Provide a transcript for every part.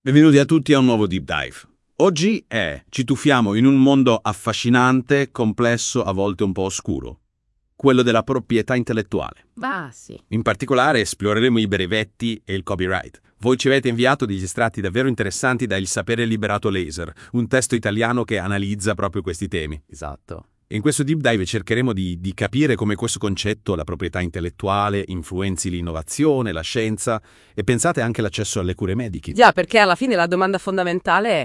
Benvenuti a tutti a un nuovo Deep Dive. Oggi ci tuffiamo in un mondo affascinante, complesso, a volte un po' oscuro. Quello della proprietà intellettuale. Sì. In particolare esploreremo i brevetti e il copyright. Voi ci avete inviato degli estratti davvero interessanti da Il sapere liberato laser, un testo italiano che analizza proprio questi temi. Esatto. In questo deep dive cercheremo di capire come questo concetto, la proprietà intellettuale, influenzi l'innovazione, la scienza e pensate anche l'accesso alle cure mediche. Già, perché alla fine la domanda fondamentale è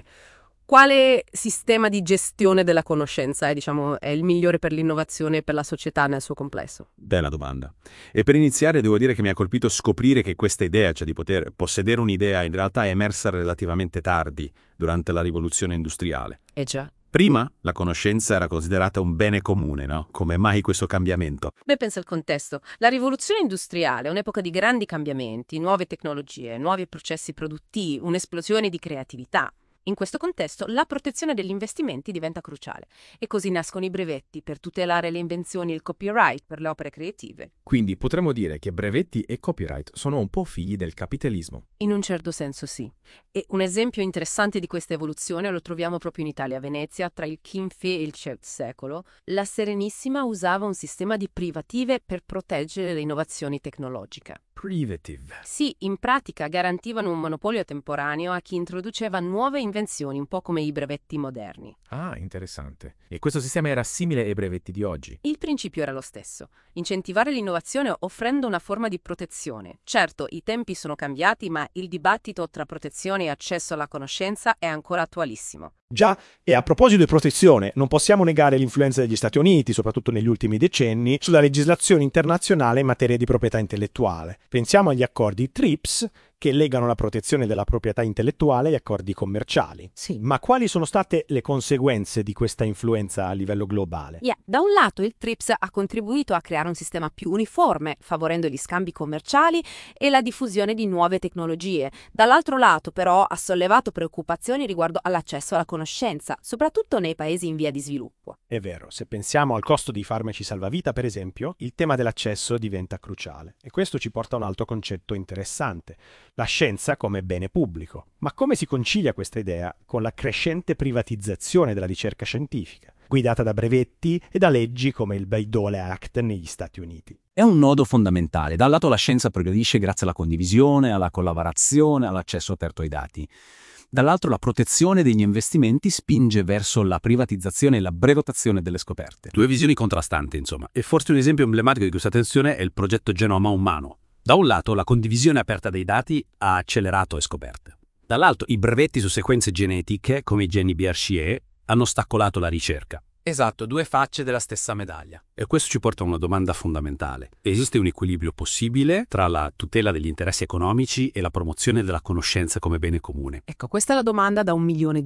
quale sistema di gestione della conoscenza è il migliore per l'innovazione e per la società nel suo complesso? Bella domanda. E per iniziare devo dire che mi ha colpito scoprire che questa idea, cioè di poter possedere un'idea, in realtà è emersa relativamente tardi, durante la rivoluzione industriale. Già. Prima la conoscenza era considerata un bene comune, no? Come mai questo cambiamento? Pensa al contesto. La rivoluzione industriale è un'epoca di grandi cambiamenti, nuove tecnologie, nuovi processi produttivi, un'esplosione di creatività. In questo contesto la protezione degli investimenti diventa cruciale e così nascono i brevetti per tutelare le invenzioni e il copyright per le opere creative. Quindi potremmo dire che brevetti e copyright sono un po' figli del capitalismo. In un certo senso sì. E un esempio interessante di questa evoluzione lo troviamo proprio in Italia, a Venezia, tra il XV e il XIII secolo. La Serenissima usava un sistema di privative per proteggere le innovazioni tecnologiche. Privative. Sì, in pratica garantivano un monopolio temporaneo a chi introduceva nuove invenzioni, un po' come i brevetti moderni. Ah, interessante. E questo sistema era simile ai brevetti di oggi. Il principio era lo stesso: incentivare l'innovazione offrendo una forma di protezione. Certo, i tempi sono cambiati, ma il dibattito tra protezione e accesso alla conoscenza è ancora attualissimo. Già, e a proposito di protezione, non possiamo negare l'influenza degli Stati Uniti, soprattutto negli ultimi decenni, sulla legislazione internazionale in materia di proprietà intellettuale. Pensiamo agli accordi TRIPS, che legano la protezione della proprietà intellettuale agli accordi commerciali. Sì. Ma quali sono state le conseguenze di questa influenza a livello globale? Da un lato il TRIPS ha contribuito a creare un sistema più uniforme, favorendo gli scambi commerciali e la diffusione di nuove tecnologie. Dall'altro lato, però, ha sollevato preoccupazioni riguardo all'accesso alla conoscenza, soprattutto nei paesi in via di sviluppo. È vero, se pensiamo al costo dei farmaci salvavita, per esempio, il tema dell'accesso diventa cruciale. E questo ci porta a un altro concetto interessante: la scienza come bene pubblico. Ma come si concilia questa idea con la crescente privatizzazione della ricerca scientifica, guidata da brevetti e da leggi come il Bayh-Dole Act negli Stati Uniti? È un nodo fondamentale. Da un lato la scienza progredisce grazie alla condivisione, alla collaborazione, all'accesso aperto ai dati. Dall'altro la protezione degli investimenti spinge verso la privatizzazione e la brevettazione delle scoperte. Due visioni contrastanti, insomma. E forse un esempio emblematico di questa tensione è il progetto Genoma Umano. Da un lato la condivisione aperta dei dati ha accelerato le scoperte. Dall'altro i brevetti su sequenze genetiche, come i geni BRCA, hanno ostacolato la ricerca. Esatto, due facce della stessa medaglia. E questo ci porta a una domanda fondamentale. Esiste un equilibrio possibile tra la tutela degli interessi economici e la promozione della conoscenza come bene comune? Ecco, questa è la domanda da $1 milione.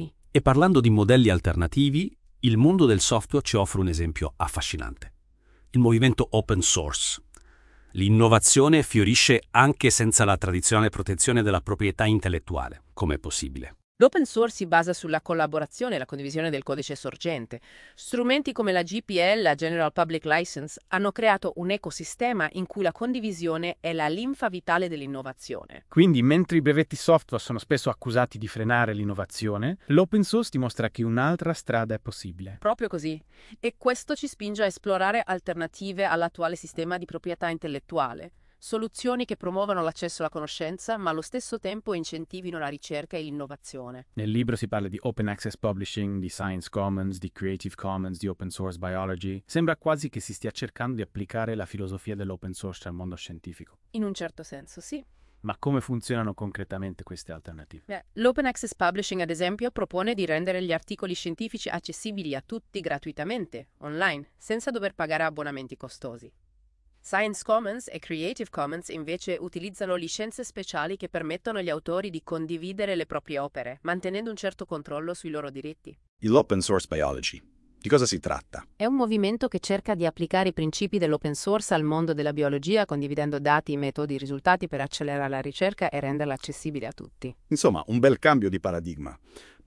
E parlando di modelli alternativi, il mondo del software ci offre un esempio affascinante. Il movimento open source. L'innovazione fiorisce anche senza la tradizionale protezione della proprietà intellettuale. Com'è possibile? L'open source si basa sulla collaborazione e la condivisione del codice sorgente. Strumenti come la GPL, la General Public License, hanno creato un ecosistema in cui la condivisione è la linfa vitale dell'innovazione. Quindi, mentre i brevetti software sono spesso accusati di frenare l'innovazione, l'open source dimostra che un'altra strada è possibile. Proprio così. E questo ci spinge a esplorare alternative all'attuale sistema di proprietà intellettuale. Soluzioni che promuovano l'accesso alla conoscenza, ma allo stesso tempo incentivino la ricerca e l'innovazione. Nel libro si parla di Open Access Publishing, di Science Commons, di Creative Commons, di Open Source Biology. Sembra quasi che si stia cercando di applicare la filosofia dell'open source al mondo scientifico. In un certo senso, sì. Ma come funzionano concretamente queste alternative? L'Open Access Publishing, ad esempio, propone di rendere gli articoli scientifici accessibili a tutti gratuitamente, online, senza dover pagare abbonamenti costosi. Science Commons e Creative Commons invece utilizzano licenze speciali che permettono agli autori di condividere le proprie opere, mantenendo un certo controllo sui loro diritti. L'Open Source Biology. Di cosa si tratta? È un movimento che cerca di applicare i principi dell'open source al mondo della biologia, condividendo dati, metodi e risultati per accelerare la ricerca e renderla accessibile a tutti. Insomma, un bel cambio di paradigma.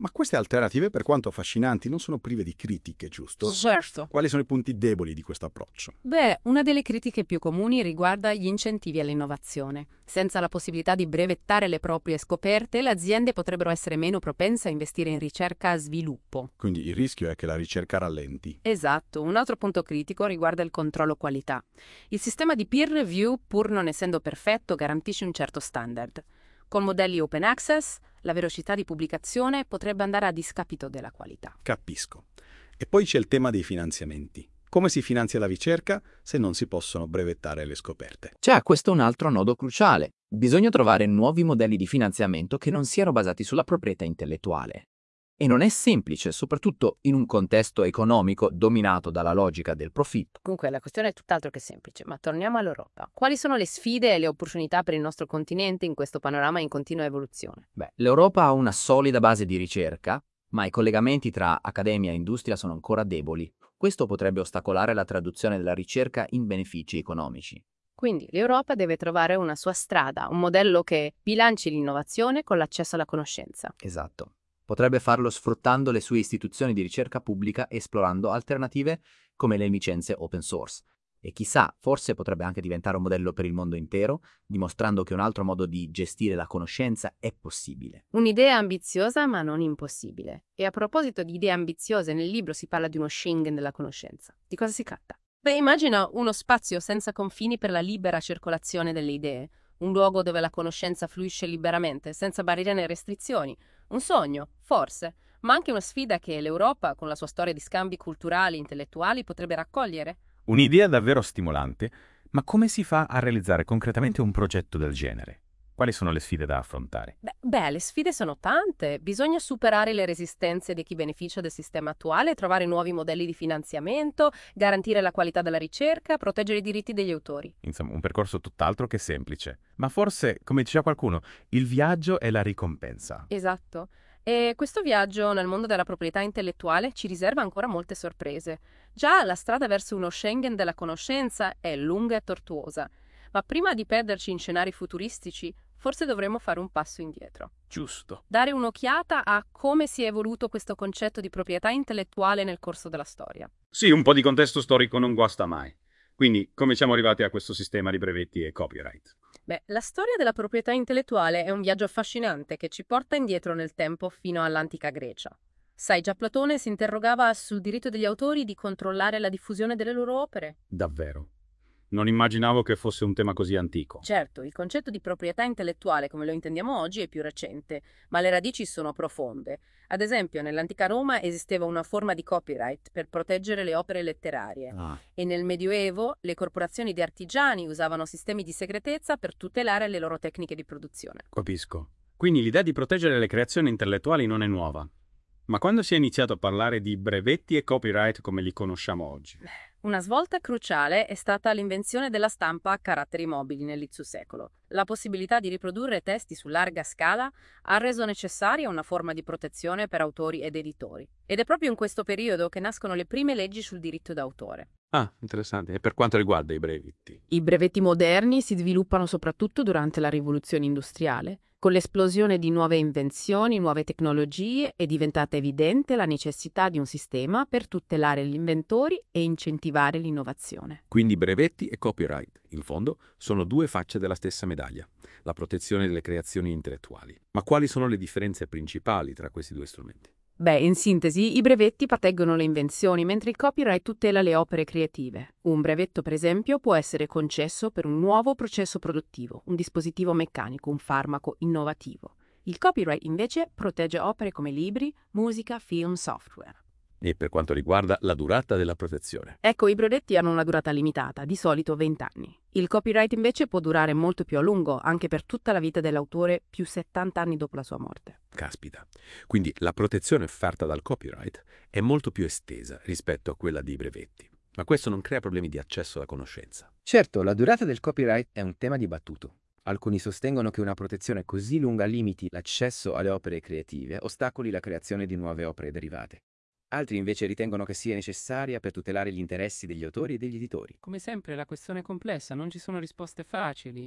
Ma queste alternative, per quanto affascinanti, non sono prive di critiche, giusto? Certo. Quali sono i punti deboli di questo approccio? Beh, una delle critiche più comuni riguarda gli incentivi all'innovazione. Senza la possibilità di brevettare le proprie scoperte, le aziende potrebbero essere meno propense a investire in ricerca e sviluppo. Quindi il rischio è che la ricerca rallenti. Esatto, un altro punto critico riguarda il controllo qualità. Il sistema di peer review, pur non essendo perfetto, garantisce un certo standard. Con modelli open access, la velocità di pubblicazione potrebbe andare a discapito della qualità. Capisco. E poi c'è il tema dei finanziamenti. Come si finanzia la ricerca se non si possono brevettare le scoperte? Questo è un altro nodo cruciale. Bisogna trovare nuovi modelli di finanziamento che non siano basati sulla proprietà intellettuale. E non è semplice, soprattutto in un contesto economico dominato dalla logica del profitto. Comunque la questione è tutt'altro che semplice, ma torniamo all'Europa. Quali sono le sfide e le opportunità per il nostro continente in questo panorama in continua evoluzione? L'Europa ha una solida base di ricerca, ma i collegamenti tra accademia e industria sono ancora deboli. Questo potrebbe ostacolare la traduzione della ricerca in benefici economici. Quindi l'Europa deve trovare una sua strada, un modello che bilanci l'innovazione con l'accesso alla conoscenza. Esatto. Potrebbe farlo sfruttando le sue istituzioni di ricerca pubblica e esplorando alternative come le licenze open source. E chissà, forse potrebbe anche diventare un modello per il mondo intero, dimostrando che un altro modo di gestire la conoscenza è possibile. Un'idea ambiziosa ma non impossibile. E a proposito di idee ambiziose, nel libro si parla di uno Schengen della conoscenza. Di cosa si tratta? Immagina uno spazio senza confini per la libera circolazione delle idee. Un luogo dove la conoscenza fluisce liberamente, senza barriere né restrizioni. Un sogno, forse, ma anche una sfida che l'Europa, con la sua storia di scambi culturali e intellettuali, potrebbe raccogliere. Un'idea davvero stimolante, ma come si fa a realizzare concretamente un progetto del genere? Quali sono le sfide da affrontare? Le sfide sono tante. Bisogna superare le resistenze di chi beneficia del sistema attuale, trovare nuovi modelli di finanziamento, garantire la qualità della ricerca, proteggere i diritti degli autori. Insomma, un percorso tutt'altro che semplice. Ma forse, come diceva qualcuno, il viaggio è la ricompensa. Esatto. E questo viaggio nel mondo della proprietà intellettuale ci riserva ancora molte sorprese. Già la strada verso uno Schengen della conoscenza è lunga e tortuosa, ma prima di perderci in scenari futuristici, forse dovremmo fare un passo indietro. Giusto. Dare un'occhiata a come si è evoluto questo concetto di proprietà intellettuale nel corso della storia. Sì, un po' di contesto storico non guasta mai. Quindi, come siamo arrivati a questo sistema di brevetti e copyright? La storia della proprietà intellettuale è un viaggio affascinante che ci porta indietro nel tempo fino all'antica Grecia. Sai, già Platone si interrogava sul diritto degli autori di controllare la diffusione delle loro opere. Davvero? Non immaginavo che fosse un tema così antico. Certo, il concetto di proprietà intellettuale come lo intendiamo oggi è più recente, ma le radici sono profonde. Ad esempio, nell'antica Roma esisteva una forma di copyright per proteggere le opere letterarie e nel Medioevo le corporazioni di artigiani usavano sistemi di segretezza per tutelare le loro tecniche di produzione. Capisco. Quindi l'idea di proteggere le creazioni intellettuali non è nuova. Ma quando si è iniziato a parlare di brevetti e copyright come li conosciamo oggi? Una svolta cruciale è stata l'invenzione della stampa a caratteri mobili nell'X secolo. La possibilità di riprodurre testi su larga scala ha reso necessaria una forma di protezione per autori ed editori. Ed è proprio in questo periodo che nascono le prime leggi sul diritto d'autore. Ah, interessante. E per quanto riguarda i brevetti? I brevetti moderni si sviluppano soprattutto durante la rivoluzione industriale. Con l'esplosione di nuove invenzioni, nuove tecnologie, è diventata evidente la necessità di un sistema per tutelare gli inventori e incentivare l'innovazione. Quindi brevetti e copyright, in fondo, sono due facce della stessa medaglia, la protezione delle creazioni intellettuali. Ma quali sono le differenze principali tra questi due strumenti? In sintesi, i brevetti proteggono le invenzioni, mentre il copyright tutela le opere creative. Un brevetto, per esempio, può essere concesso per un nuovo processo produttivo, un dispositivo meccanico, un farmaco innovativo. Il copyright, invece, protegge opere come libri, musica, film, software. E per quanto riguarda la durata della protezione? Ecco, i brevetti hanno una durata limitata, di solito 20 anni. Il copyright invece può durare molto più a lungo, anche per tutta la vita dell'autore, più 70 anni dopo la sua morte. Caspita. Quindi la protezione offerta dal copyright è molto più estesa rispetto a quella dei brevetti. Ma questo non crea problemi di accesso alla conoscenza. Certo, la durata del copyright è un tema dibattuto. Alcuni sostengono che una protezione così lunga limiti l'accesso alle opere creative, ostacoli la creazione di nuove opere derivate. Altri invece ritengono che sia necessaria per tutelare gli interessi degli autori e degli editori. Come sempre la questione è complessa, non ci sono risposte facili.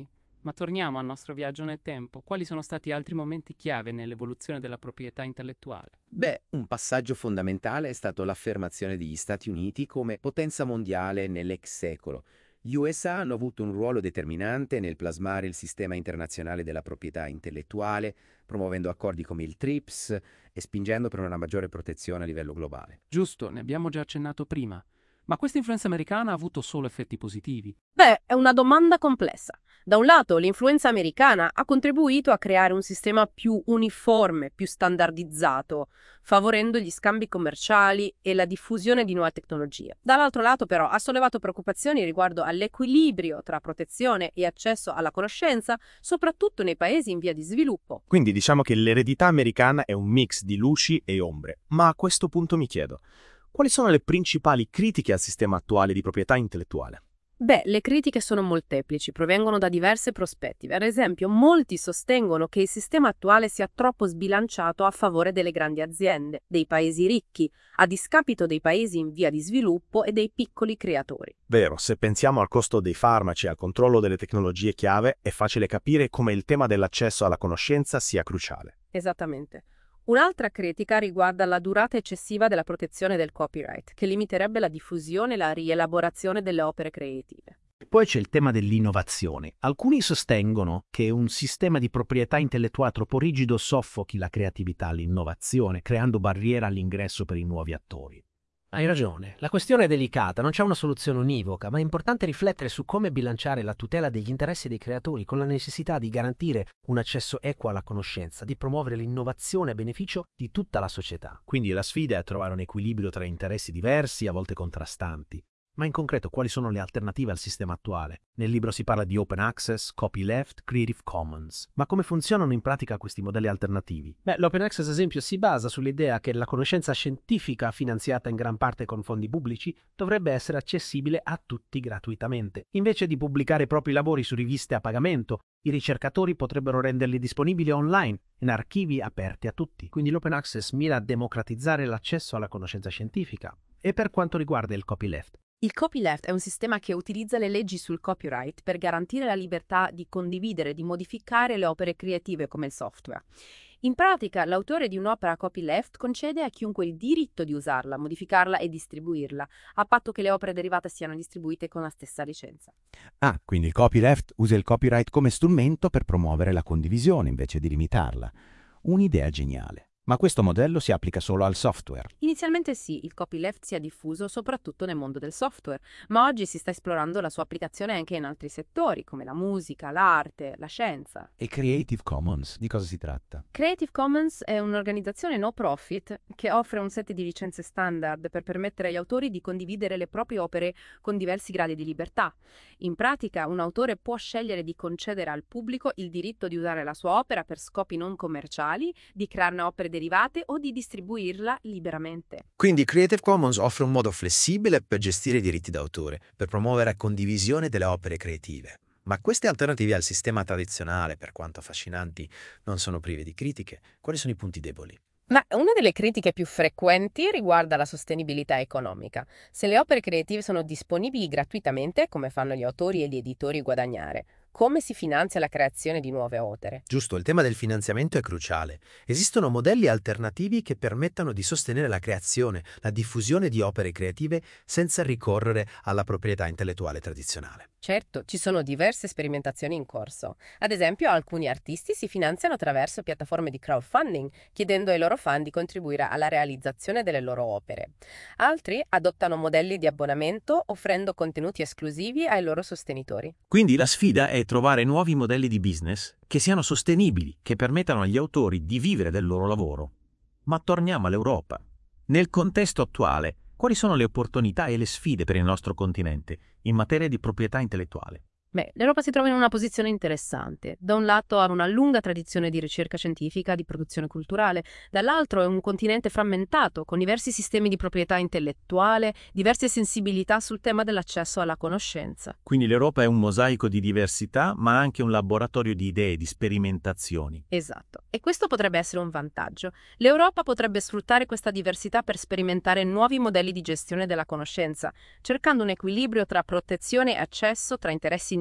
Ma torniamo al nostro viaggio nel tempo. Quali sono stati altri momenti chiave nell'evoluzione della proprietà intellettuale? Beh, un passaggio fondamentale è stato l'affermazione degli Stati Uniti come potenza mondiale nell'ex secolo. Gli USA hanno avuto un ruolo determinante nel plasmare il sistema internazionale della proprietà intellettuale, promuovendo accordi come il TRIPS e spingendo per una maggiore protezione a livello globale. Giusto, ne abbiamo già accennato prima. Ma questa influenza americana ha avuto solo effetti positivi? Beh, è una domanda complessa. Da un lato, l'influenza americana ha contribuito a creare un sistema più uniforme, più standardizzato, favorendo gli scambi commerciali e la diffusione di nuove tecnologie. Dall'altro lato, però, ha sollevato preoccupazioni riguardo all'equilibrio tra protezione e accesso alla conoscenza, soprattutto nei paesi in via di sviluppo. Quindi diciamo che l'eredità americana è un mix di luci e ombre. Ma a questo punto mi chiedo, quali sono le principali critiche al sistema attuale di proprietà intellettuale? Beh, le critiche sono molteplici, provengono da diverse prospettive. Ad esempio, molti sostengono che il sistema attuale sia troppo sbilanciato a favore delle grandi aziende, dei paesi ricchi, a discapito dei paesi in via di sviluppo e dei piccoli creatori. Vero, se pensiamo al costo dei farmaci e al controllo delle tecnologie chiave, è facile capire come il tema dell'accesso alla conoscenza sia cruciale. Esattamente. Un'altra critica riguarda la durata eccessiva della protezione del copyright, che limiterebbe la diffusione e la rielaborazione delle opere creative. Poi c'è il tema dell'innovazione. Alcuni sostengono che un sistema di proprietà intellettuale troppo rigido soffochi la creatività e l'innovazione, creando barriere all'ingresso per i nuovi attori. Hai ragione, la questione è delicata, non c'è una soluzione univoca, ma è importante riflettere su come bilanciare la tutela degli interessi dei creatori con la necessità di garantire un accesso equo alla conoscenza, di promuovere l'innovazione a beneficio di tutta la società. Quindi la sfida è trovare un equilibrio tra interessi diversi, a volte contrastanti. Ma in concreto quali sono le alternative al sistema attuale? Nel libro si parla di open access, copyleft, Creative Commons. Ma come funzionano in pratica questi modelli alternativi? Beh, l'open access, ad esempio, si basa sull'idea che la conoscenza scientifica, finanziata in gran parte con fondi pubblici, dovrebbe essere accessibile a tutti gratuitamente. Invece di pubblicare i propri lavori su riviste a pagamento, i ricercatori potrebbero renderli disponibili online, in archivi aperti a tutti. Quindi l'open access mira a democratizzare l'accesso alla conoscenza scientifica. E per quanto riguarda il copyleft? Il copyleft è un sistema che utilizza le leggi sul copyright per garantire la libertà di condividere e di modificare le opere creative come il software. In pratica, l'autore di un'opera copyleft concede a chiunque il diritto di usarla, modificarla e distribuirla, a patto che le opere derivate siano distribuite con la stessa licenza. Ah, quindi il copyleft usa il copyright come strumento per promuovere la condivisione invece di limitarla. Un'idea geniale. Ma questo modello si applica solo al software. Inizialmente sì, il copyleft si è diffuso soprattutto nel mondo del software, ma oggi si sta esplorando la sua applicazione anche in altri settori, come la musica, l'arte, la scienza. E Creative Commons, di cosa si tratta? Creative Commons è un'organizzazione no profit che offre un set di licenze standard per permettere agli autori di condividere le proprie opere con diversi gradi di libertà. In pratica, un autore può scegliere di concedere al pubblico il diritto di usare la sua opera per scopi non commerciali, di crearne opere derivate o di distribuirla liberamente. Quindi Creative Commons offre un modo flessibile per gestire i diritti d'autore, per promuovere la condivisione delle opere creative. Ma queste alternative al sistema tradizionale, per quanto affascinanti, non sono prive di critiche. Quali sono i punti deboli? Ma una delle critiche più frequenti riguarda la sostenibilità economica. Se le opere creative sono disponibili gratuitamente, come fanno gli autori e gli editori guadagnare? Come si finanzia la creazione di nuove opere? Giusto, il tema del finanziamento è cruciale. Esistono modelli alternativi che permettano di sostenere la creazione, la diffusione di opere creative senza ricorrere alla proprietà intellettuale tradizionale. Certo, ci sono diverse sperimentazioni in corso. Ad esempio, alcuni artisti si finanziano attraverso piattaforme di crowdfunding, chiedendo ai loro fan di contribuire alla realizzazione delle loro opere. Altri adottano modelli di abbonamento, offrendo contenuti esclusivi ai loro sostenitori. Quindi la sfida è trovare nuovi modelli di business che siano sostenibili, che permettano agli autori di vivere del loro lavoro. Ma torniamo all'Europa. Nel contesto attuale, quali sono le opportunità e le sfide per il nostro continente in materia di proprietà intellettuale? Beh, l'Europa si trova in una posizione interessante. Da un lato ha una lunga tradizione di ricerca scientifica, di produzione culturale, dall'altro è un continente frammentato, con diversi sistemi di proprietà intellettuale, diverse sensibilità sul tema dell'accesso alla conoscenza. Quindi l'Europa è un mosaico di diversità, ma anche un laboratorio di idee, di sperimentazioni. Esatto, e questo potrebbe essere un vantaggio. L'Europa potrebbe sfruttare questa diversità per sperimentare nuovi modelli di gestione della conoscenza, cercando un equilibrio tra protezione e accesso, tra interessi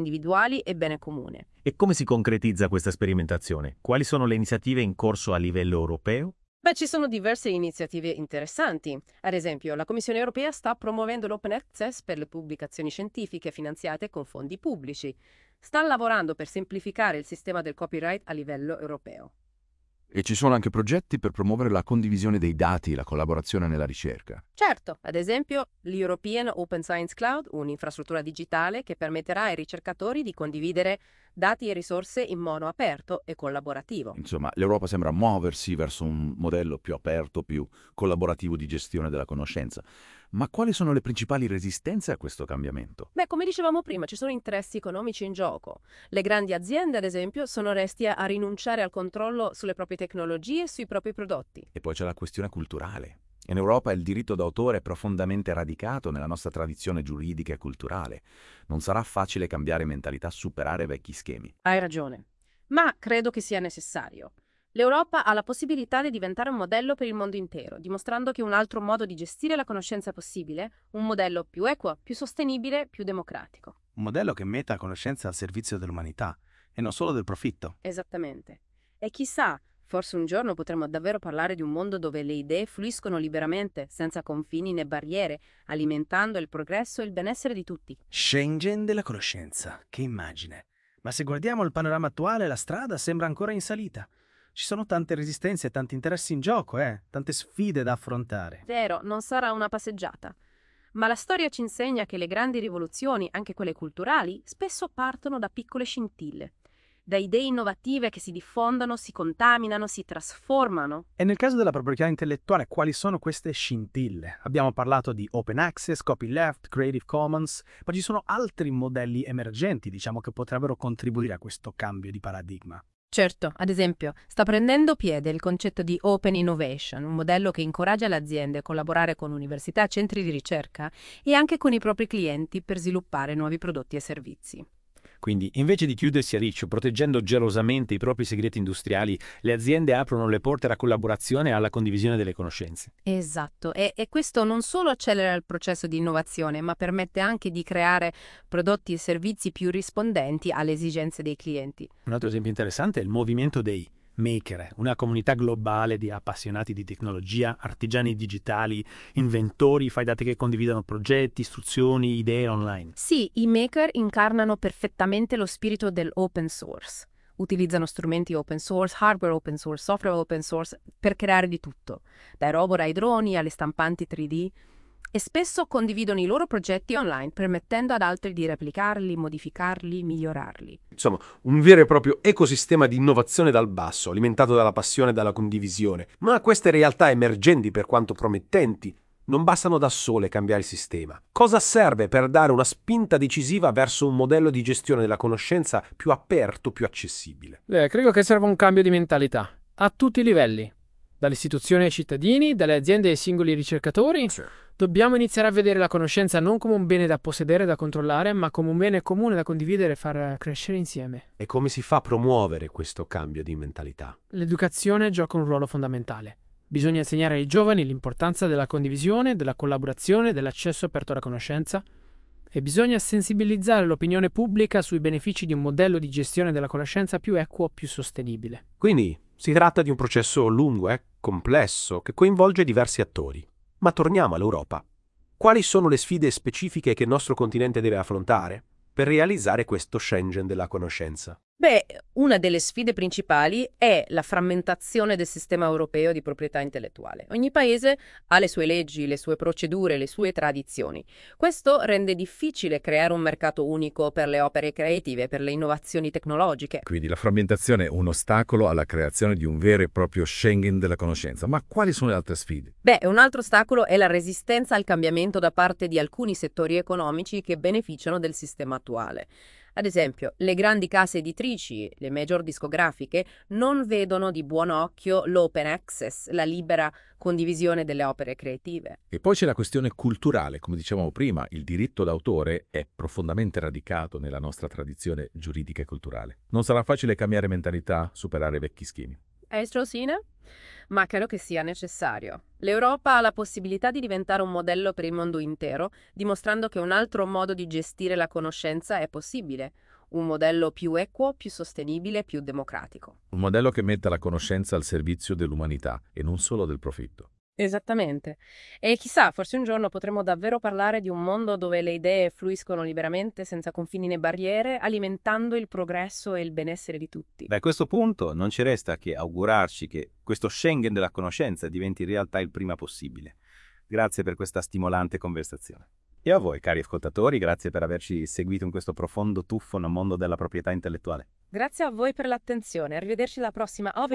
individuali e bene comune. E come si concretizza questa sperimentazione? Quali sono le iniziative in corso a livello europeo? Beh, ci sono diverse iniziative interessanti. Ad esempio, la Commissione europea sta promuovendo l'open access per le pubblicazioni scientifiche finanziate con fondi pubblici. Sta lavorando per semplificare il sistema del copyright a livello europeo. E ci sono anche progetti per promuovere la condivisione dei dati e la collaborazione nella ricerca. Certo, ad esempio l'European Open Science Cloud, un'infrastruttura digitale che permetterà ai ricercatori di condividere dati e risorse in modo aperto e collaborativo. Insomma, l'Europa sembra muoversi verso un modello più aperto, più collaborativo di gestione della conoscenza. Ma quali sono le principali resistenze a questo cambiamento? Beh, come dicevamo prima, ci sono interessi economici in gioco. Le grandi aziende, ad esempio, sono resti a rinunciare al controllo sulle proprie tecnologie e sui propri prodotti. E poi c'è la questione culturale. In Europa il diritto d'autore è profondamente radicato nella nostra tradizione giuridica e culturale. Non sarà facile cambiare mentalità, superare vecchi schemi. Hai ragione, ma credo che sia necessario. L'Europa ha la possibilità di diventare un modello per il mondo intero, dimostrando che un altro modo di gestire la conoscenza è possibile, un modello più equo, più sostenibile, più democratico. Un modello che metta la conoscenza al servizio dell'umanità e non solo del profitto. Esattamente. E chissà, forse un giorno potremo davvero parlare di un mondo dove le idee fluiscono liberamente, senza confini né barriere, alimentando il progresso e il benessere di tutti. Schengen della conoscenza, che immagine. Ma se guardiamo il panorama attuale, la strada sembra ancora in salita. Ci sono tante resistenze e tanti interessi in gioco, tante sfide da affrontare. Vero, non sarà una passeggiata. Ma la storia ci insegna che le grandi rivoluzioni, anche quelle culturali, spesso partono da piccole scintille. Da idee innovative che si diffondono, si contaminano, si trasformano. E nel caso della proprietà intellettuale, quali sono queste scintille? Abbiamo parlato di open access, copyleft, Creative Commons, ma ci sono altri modelli emergenti, diciamo, che potrebbero contribuire a questo cambio di paradigma. Certo, ad esempio, sta prendendo piede il concetto di Open Innovation, un modello che incoraggia le aziende a collaborare con università, centri di ricerca e anche con i propri clienti per sviluppare nuovi prodotti e servizi. Quindi, invece di chiudersi a riccio, proteggendo gelosamente i propri segreti industriali, le aziende aprono le porte alla collaborazione e alla condivisione delle conoscenze. Esatto, e questo non solo accelera il processo di innovazione, ma permette anche di creare prodotti e servizi più rispondenti alle esigenze dei clienti. Un altro esempio interessante è il movimento dei maker, una comunità globale di appassionati di tecnologia, artigiani digitali, inventori, fai da te che condividono progetti, istruzioni, idee online. Sì, i maker incarnano perfettamente lo spirito dell'open source. Utilizzano strumenti open source, hardware open source, software open source per creare di tutto, dai robot ai droni alle stampanti 3D, e spesso condividono i loro progetti online, permettendo ad altri di replicarli, modificarli, migliorarli. Insomma, un vero e proprio ecosistema di innovazione dal basso, alimentato dalla passione e dalla condivisione. Ma queste realtà emergenti, per quanto promettenti, non bastano da sole a cambiare il sistema. Cosa serve per dare una spinta decisiva verso un modello di gestione della conoscenza più aperto, più accessibile? Credo che serva un cambio di mentalità, a tutti i livelli. Dalle istituzioni ai cittadini, dalle aziende ai singoli ricercatori. Sì. Dobbiamo iniziare a vedere la conoscenza non come un bene da possedere, da controllare, ma come un bene comune da condividere e far crescere insieme. E come si fa a promuovere questo cambio di mentalità? L'educazione gioca un ruolo fondamentale. Bisogna insegnare ai giovani l'importanza della condivisione, della collaborazione, dell'accesso aperto alla conoscenza, e bisogna sensibilizzare l'opinione pubblica sui benefici di un modello di gestione della conoscenza più equo, più sostenibile. Quindi si tratta di un processo lungo, complesso, che coinvolge diversi attori. Ma torniamo all'Europa. Quali sono le sfide specifiche che il nostro continente deve affrontare per realizzare questo Schengen della conoscenza? Beh, una delle sfide principali è la frammentazione del sistema europeo di proprietà intellettuale. Ogni paese ha le sue leggi, le sue procedure, le sue tradizioni. Questo rende difficile creare un mercato unico per le opere creative, per le innovazioni tecnologiche. Quindi la frammentazione è un ostacolo alla creazione di un vero e proprio Schengen della conoscenza. Ma quali sono le altre sfide? Beh, un altro ostacolo è la resistenza al cambiamento da parte di alcuni settori economici che beneficiano del sistema attuale. Ad esempio, le grandi case editrici, le major discografiche, non vedono di buon occhio l'open access, la libera condivisione delle opere creative. E poi c'è la questione culturale. Come dicevamo prima, il diritto d'autore è profondamente radicato nella nostra tradizione giuridica e culturale. Non sarà facile cambiare mentalità, superare vecchi schemi. Straussina? Ma credo che sia necessario. L'Europa ha la possibilità di diventare un modello per il mondo intero, dimostrando che un altro modo di gestire la conoscenza è possibile. Un modello più equo, più sostenibile, più democratico. Un modello che metta la conoscenza al servizio dell'umanità e non solo del profitto. Esattamente. E chissà, forse un giorno potremo davvero parlare di un mondo dove le idee fluiscono liberamente, senza confini né barriere, alimentando il progresso e il benessere di tutti. A questo punto non ci resta che augurarci che questo Schengen della conoscenza diventi in realtà il prima possibile. Grazie per questa stimolante conversazione. E a voi, cari ascoltatori, grazie per averci seguito in questo profondo tuffo nel mondo della proprietà intellettuale. Grazie a voi per l'attenzione. Arrivederci alla prossima.